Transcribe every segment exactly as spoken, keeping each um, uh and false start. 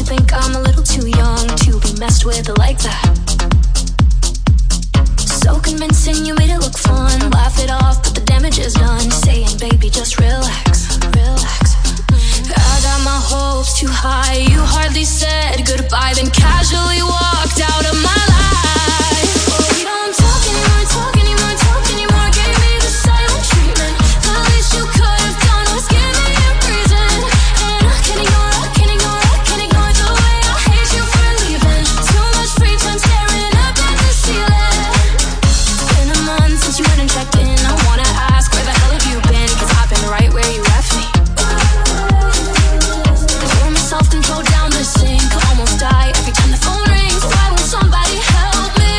think I'm a little too young to be messed with like that. So convincing, you made it look fun. Laugh it off, but the damage is done. Saying, baby, just relax, relax. I got my hopes too high. You hardly said goodbye, then casually walked out of my life. Oh, we don't talk anymore, talk anymore, talk anymore. Gave me the silent treatment. The least you could have done was give me a reason. And I can't ignore, I can't ignore, I can't ignore the way I hate you for leaving. Too much free time staring up at the ceiling. Been a month since you went and checked in. I wanna ask, where the hell have you been? Cause I've been right where you left me. Pour myself control down the sink. Almost die every time the phone rings. Why won't somebody help me?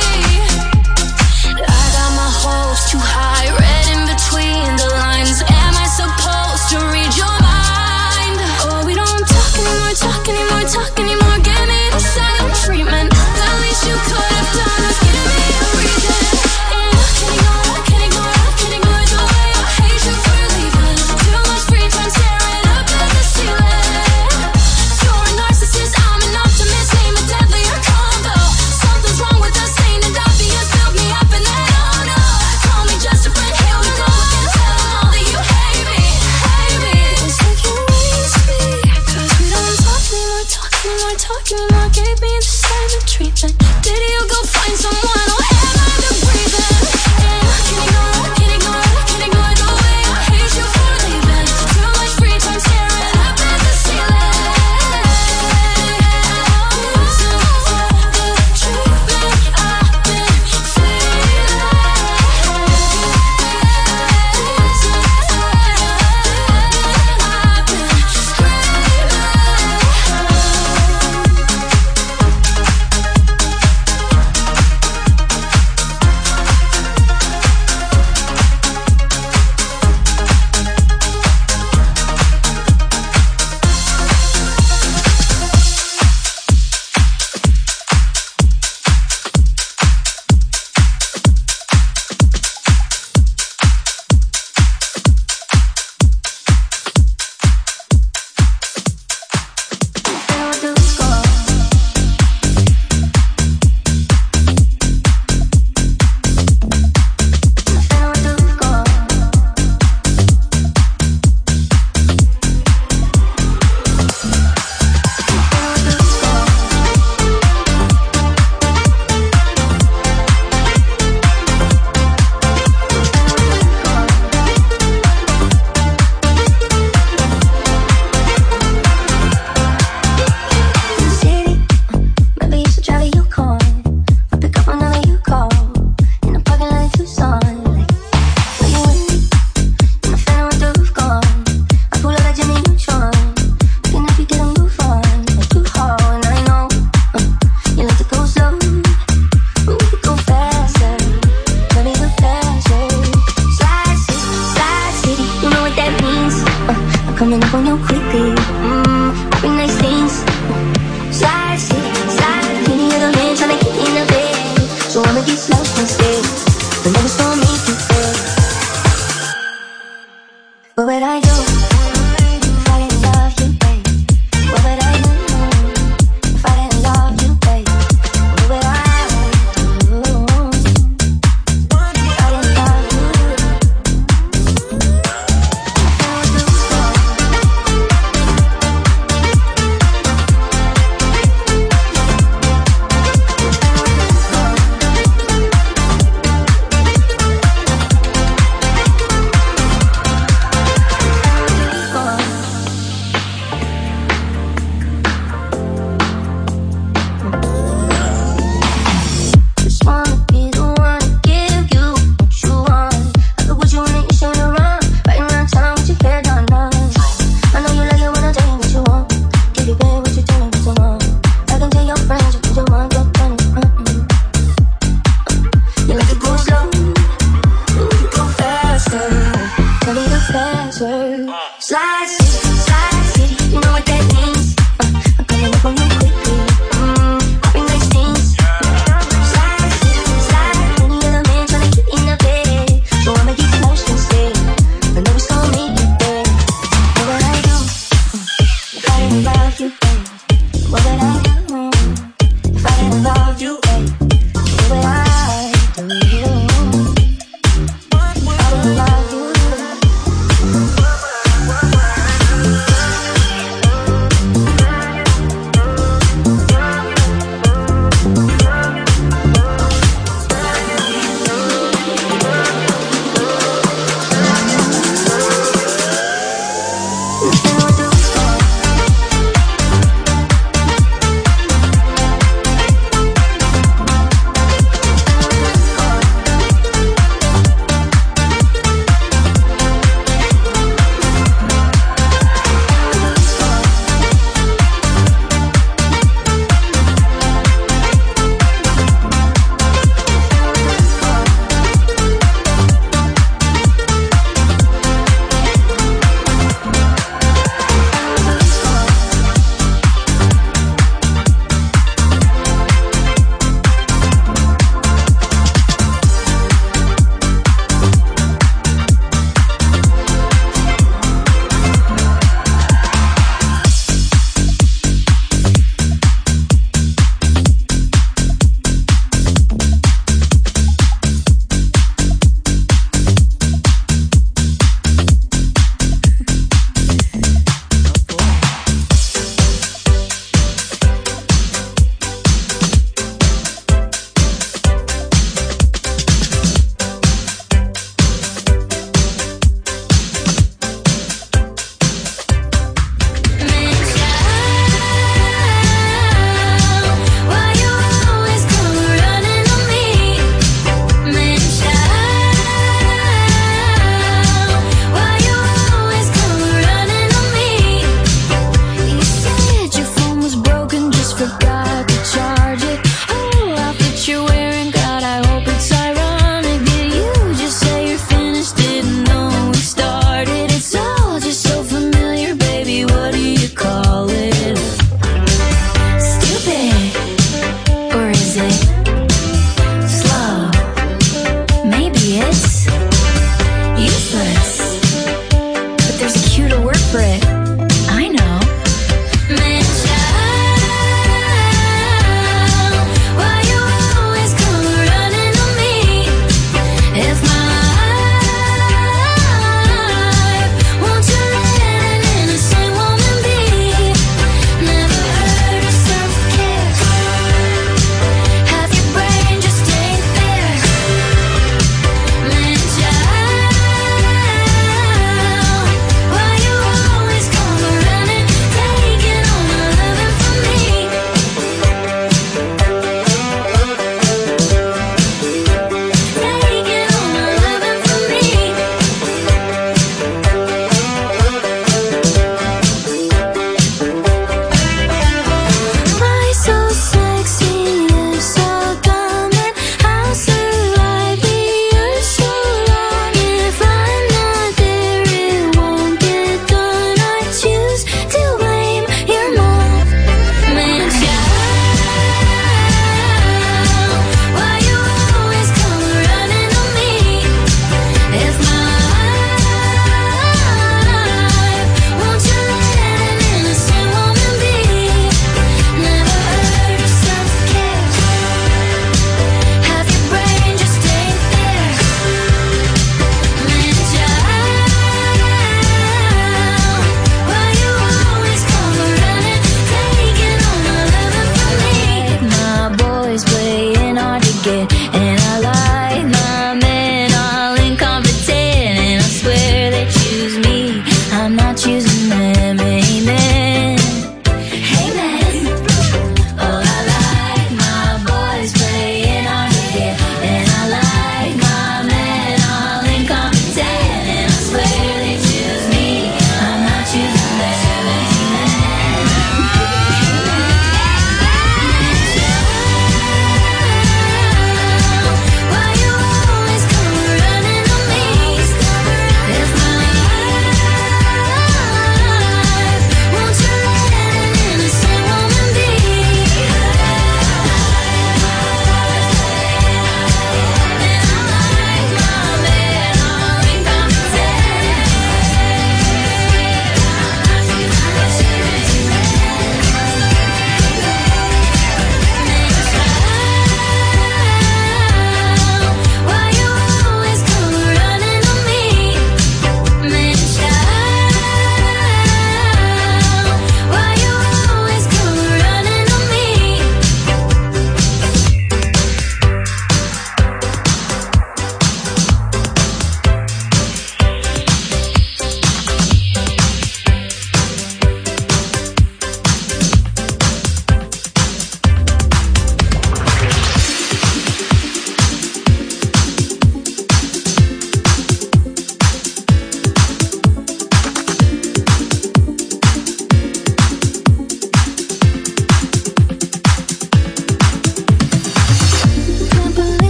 I got my hopes too high. Read in between the lines. Am I supposed to read your mind? Oh, we don't talk anymore, talk anymore, talk anymore. Give me the silent treatment. The least you could have done was give me a reason. And I can't ignore, I can't ignore, I can't ignore the way I hate you for leaving. Too much free time staring up at the ceiling. You're a narcissist, I'm an optimist. Name a deadlier combo. Something's wrong with us, ain't it obvious? Build me up and then oh no. Call me just a friend, here we go again. Tell them all that you hate me, hate me. It's like you miss me. Cause we don't talk anymore, talk anymore, talk anymore. Gave me the silent treatment. Did you go find someone or am I the reason? And I can't ignore, I can't ignore, I can't ignore the way I hate you for leaving. Too much free time staring up at the ceiling.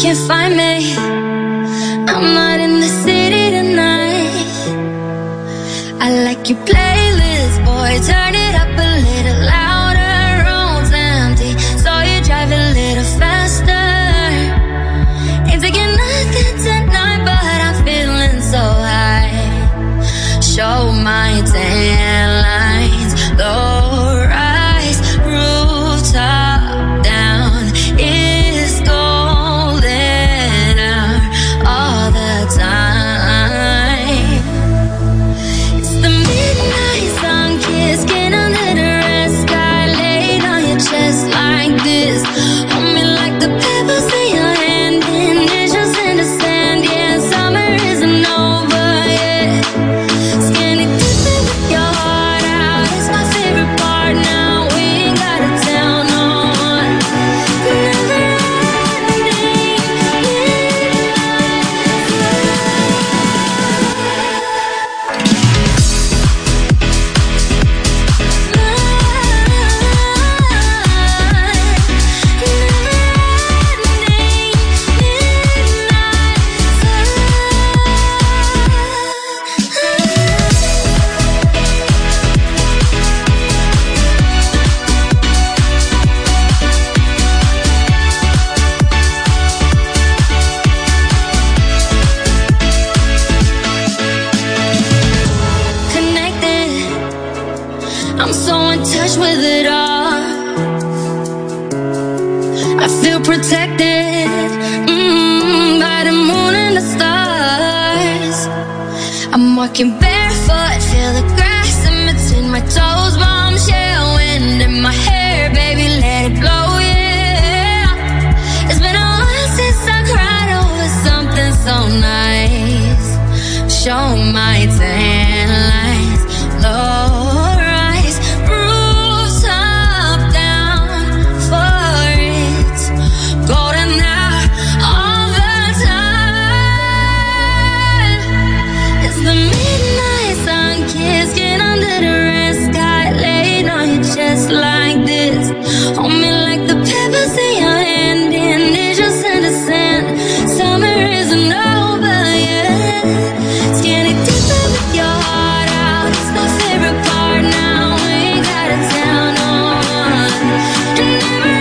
can't find me. I'm not in the city tonight. I like your playlist, boy, turn it up a little louder. Road's empty, so you drive a little faster. Ain't taking nothing tonight, but I'm feeling so high. Show my tan lines, low rise, rooftop down. It's golden hour all the time. It's the midnight sun kiss, skin under the red sky, laid on your chest like this. Hold me like the pebbles in your hand, initials in the sand. Yeah, summer isn't over yet. Skinny dipping with your heart out, it's my favorite part now. We ain't gotta tell no one. Never ending connected. I'm so in touch with it all. I feel protected mm, by the moon and the stars. I'm walking barefoot, feel the grass in between my toes. Bombshell wind in my hair, baby, let it blow, yeah. It's been a while since I cried over something so nice. Show my tan lines, low rise, rooftop down for it. Golden hour all the time. It's the midnight sun kiss, skin under the red sky, laid on your chest like this. Hold me like the pebbles in your hand, initials in the sand. Summer isn't over yet. Skinny dipping with your heart out, it's my favorite part now. We ain't gotta tell no one. And never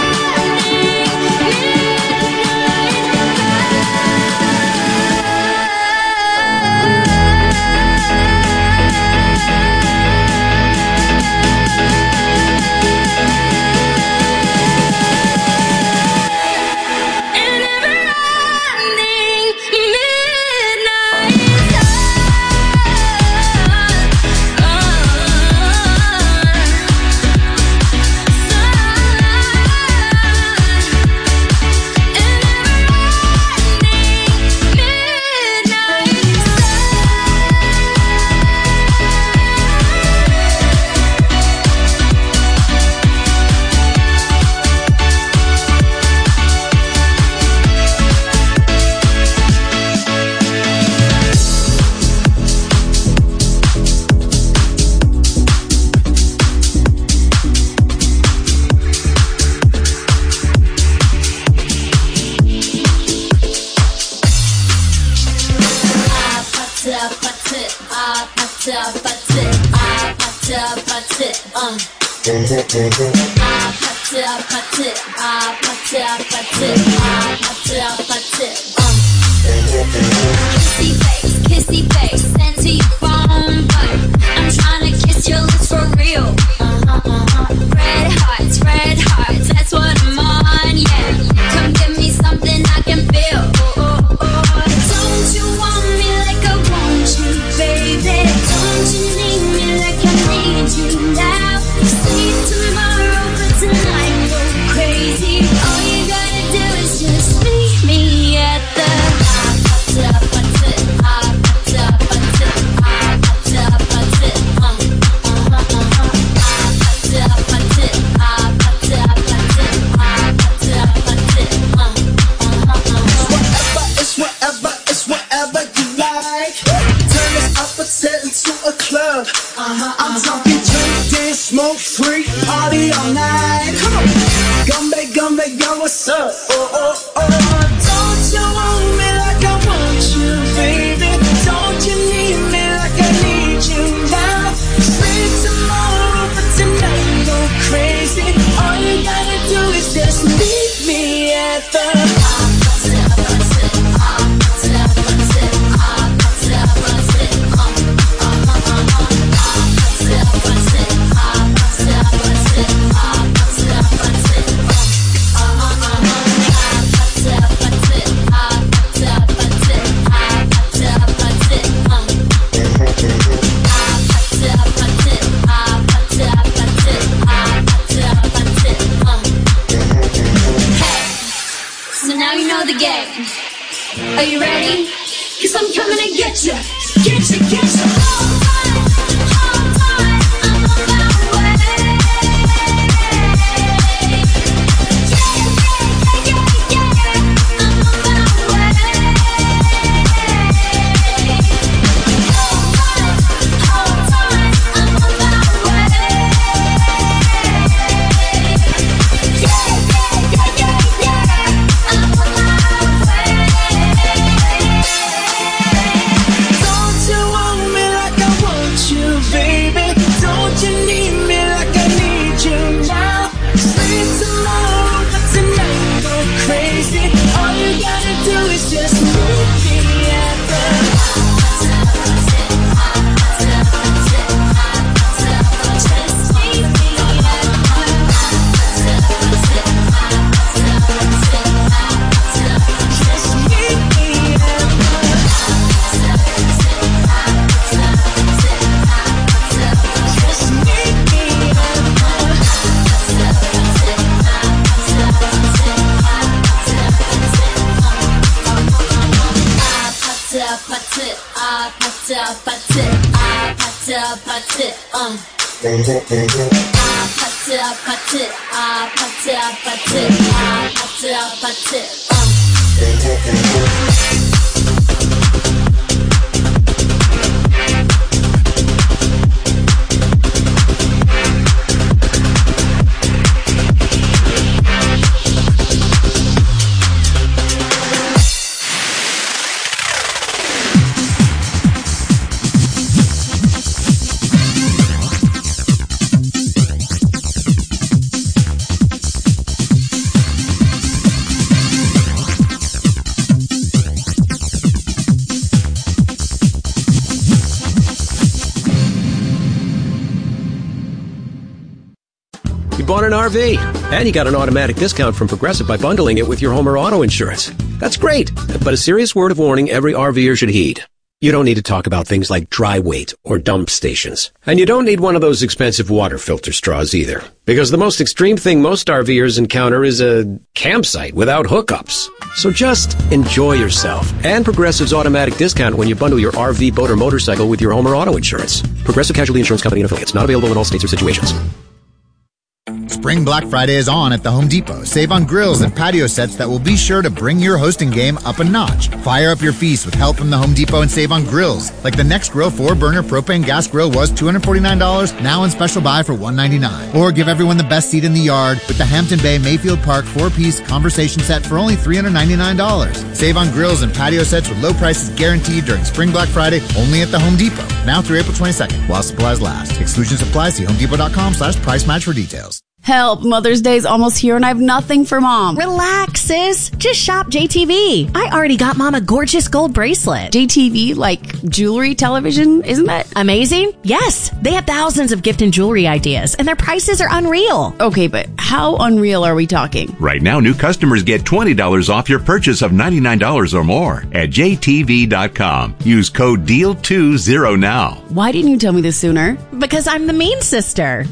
kissy face, kissy face, send to your phone, but I'm tryna kiss your lips for real. Uh-huh, uh-huh. Red hearts, red hearts, that's what I'm on, yeah. Come give me something I can feel. Oh, oh, oh. Don't you want me like I want you, baby? Don't you need me like I need you now? Sleep tomorrow, but tonight go crazy. All you gotta do is just meet me at the Uh-huh, I'm talking drink, dance, smoke, free, party all night. Come on, Gumbe, Gumbe, yo, what's up? Oh, oh, oh. Are you ready? 'Cause I'm coming to get you, get you, get you. Hold tight, hold tight, I'm on my way. Yeah, yeah, yeah, yeah, yeah, I'm on my way. Hold tight, hold tight, I'm on my way. Yeah, yeah, yeah, yeah, yeah, I'm on my way. Bought an R V, and you got an automatic discount from Progressive by bundling it with your home or auto insurance. That's great, but a serious word of warning every RVer should heed. You don't need to talk about things like dry weight or dump stations. And you don't need one of those expensive water filter straws either, because the most extreme thing most RVers encounter is a campsite without hookups. So just enjoy yourself and Progressive's automatic discount when you bundle your R V, boat, or motorcycle with your home or auto insurance. Progressive Casualty Insurance Company and affiliates. Not available in all states or situations. Spring Black Friday is on at the Home Depot. Save on grills and patio sets that will be sure to bring your hosting game up a notch. Fire up your feast with help from the Home Depot and save on grills. Like the Next Grill four burner propane gas grill was two hundred forty-nine dollars, now in special buy for one hundred ninety-nine dollars. Or give everyone the best seat in the yard with the Hampton Bay Mayfield Park four-piece conversation set for only three hundred ninety-nine dollars. Save on grills and patio sets with low prices guaranteed during Spring Black Friday only at the Home Depot. Now through April twenty-second, while supplies last. Exclusions apply. See homedepot.com slash price match for details. Help, Mother's Day's almost here and I have nothing for Mom. Relax, sis. Just shop J T V. I already got Mom a gorgeous gold bracelet. J T V, like jewelry, television, isn't that amazing? Yes. They have thousands of gift and jewelry ideas, and their prices are unreal. Okay, but how unreal are we talking? Right now, new customers get twenty dollars off your purchase of ninety-nine dollars or more at J T V dot com. Use code D E A L twenty now. Why didn't you tell me this sooner? Because I'm the mean sister.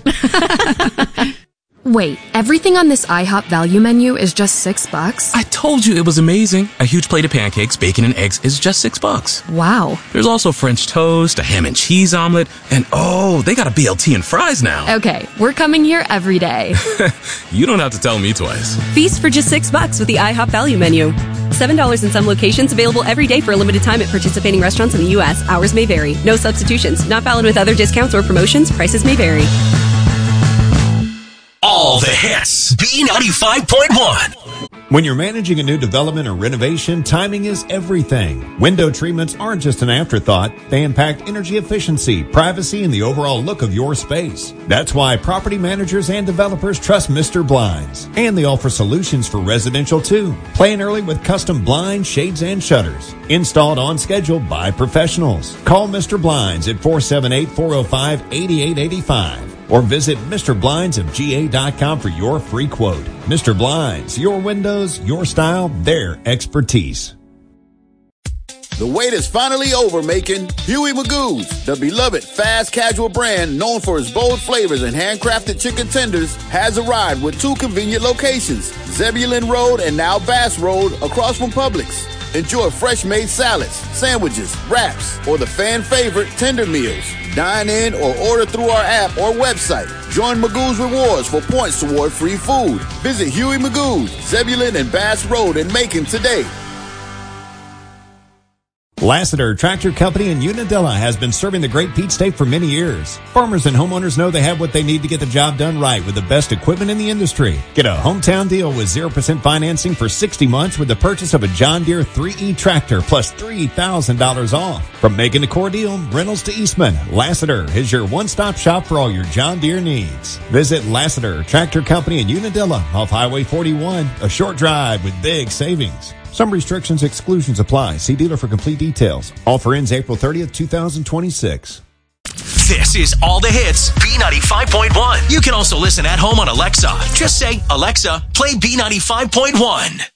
Wait, everything on this IHOP value menu is just six bucks? I told you it was amazing. A huge plate of pancakes, bacon, and eggs is just six bucks. Wow. There's also French toast, a ham and cheese omelet, and oh, they got a B L T and fries now. Okay, we're coming here every day. You don't have to tell me twice. Feast for just six bucks with the IHOP value menu. seven dollars in some locations, available every day for a limited time at participating restaurants in the U S. Hours may vary. No substitutions. Not valid with other discounts or promotions. Prices may vary. All the hits. Yes, B ninety-five point one. When you're managing a new development or renovation, timing is everything. Window treatments aren't just an afterthought. They impact energy efficiency, privacy, and the overall look of your space. That's why property managers and developers trust Mister Blinds. And they offer solutions for residential too. Plan early with custom blinds, shades, and shutters. Installed on schedule by professionals. Call Mister Blinds at four seven eight, four oh five, eight eight eight five. Or visit Mister Blinds of G A dot com for your free quote. Mister Blinds, your windows, your style, their expertise. The wait is finally over, making Huey Magoo's, the beloved fast casual brand known for its bold flavors and handcrafted chicken tenders, has arrived with two convenient locations, Zebulon Road and now Bass Road across from Publix. Enjoy fresh-made salads, sandwiches, wraps, or the fan favorite tender meals. Dine in or order through our app or website. Join Magoo's Rewards for points toward free food. Visit Huey Magoo's, Zebulon and Bass Road in Macon today. Lassiter Tractor Company in Unadilla has been serving the Great Peach State for many years. Farmers and homeowners know they have what they need to get the job done right with the best equipment in the industry. Get a hometown deal with zero percent financing for sixty months with the purchase of a John Deere three E tractor plus three thousand dollars off. From Macon to Cordele, Reynolds to Eastman, Lassiter is your one-stop shop for all your John Deere needs. Visit Lassiter Tractor Company in Unadilla off Highway forty-one, a short drive with big savings. Some restrictions, exclusions apply. See dealer for complete details. Offer ends April thirtieth, twenty twenty-six. This is All the Hits, B ninety-five point one. You can also listen at home on Alexa. Just say, Alexa, play B ninety-five point one.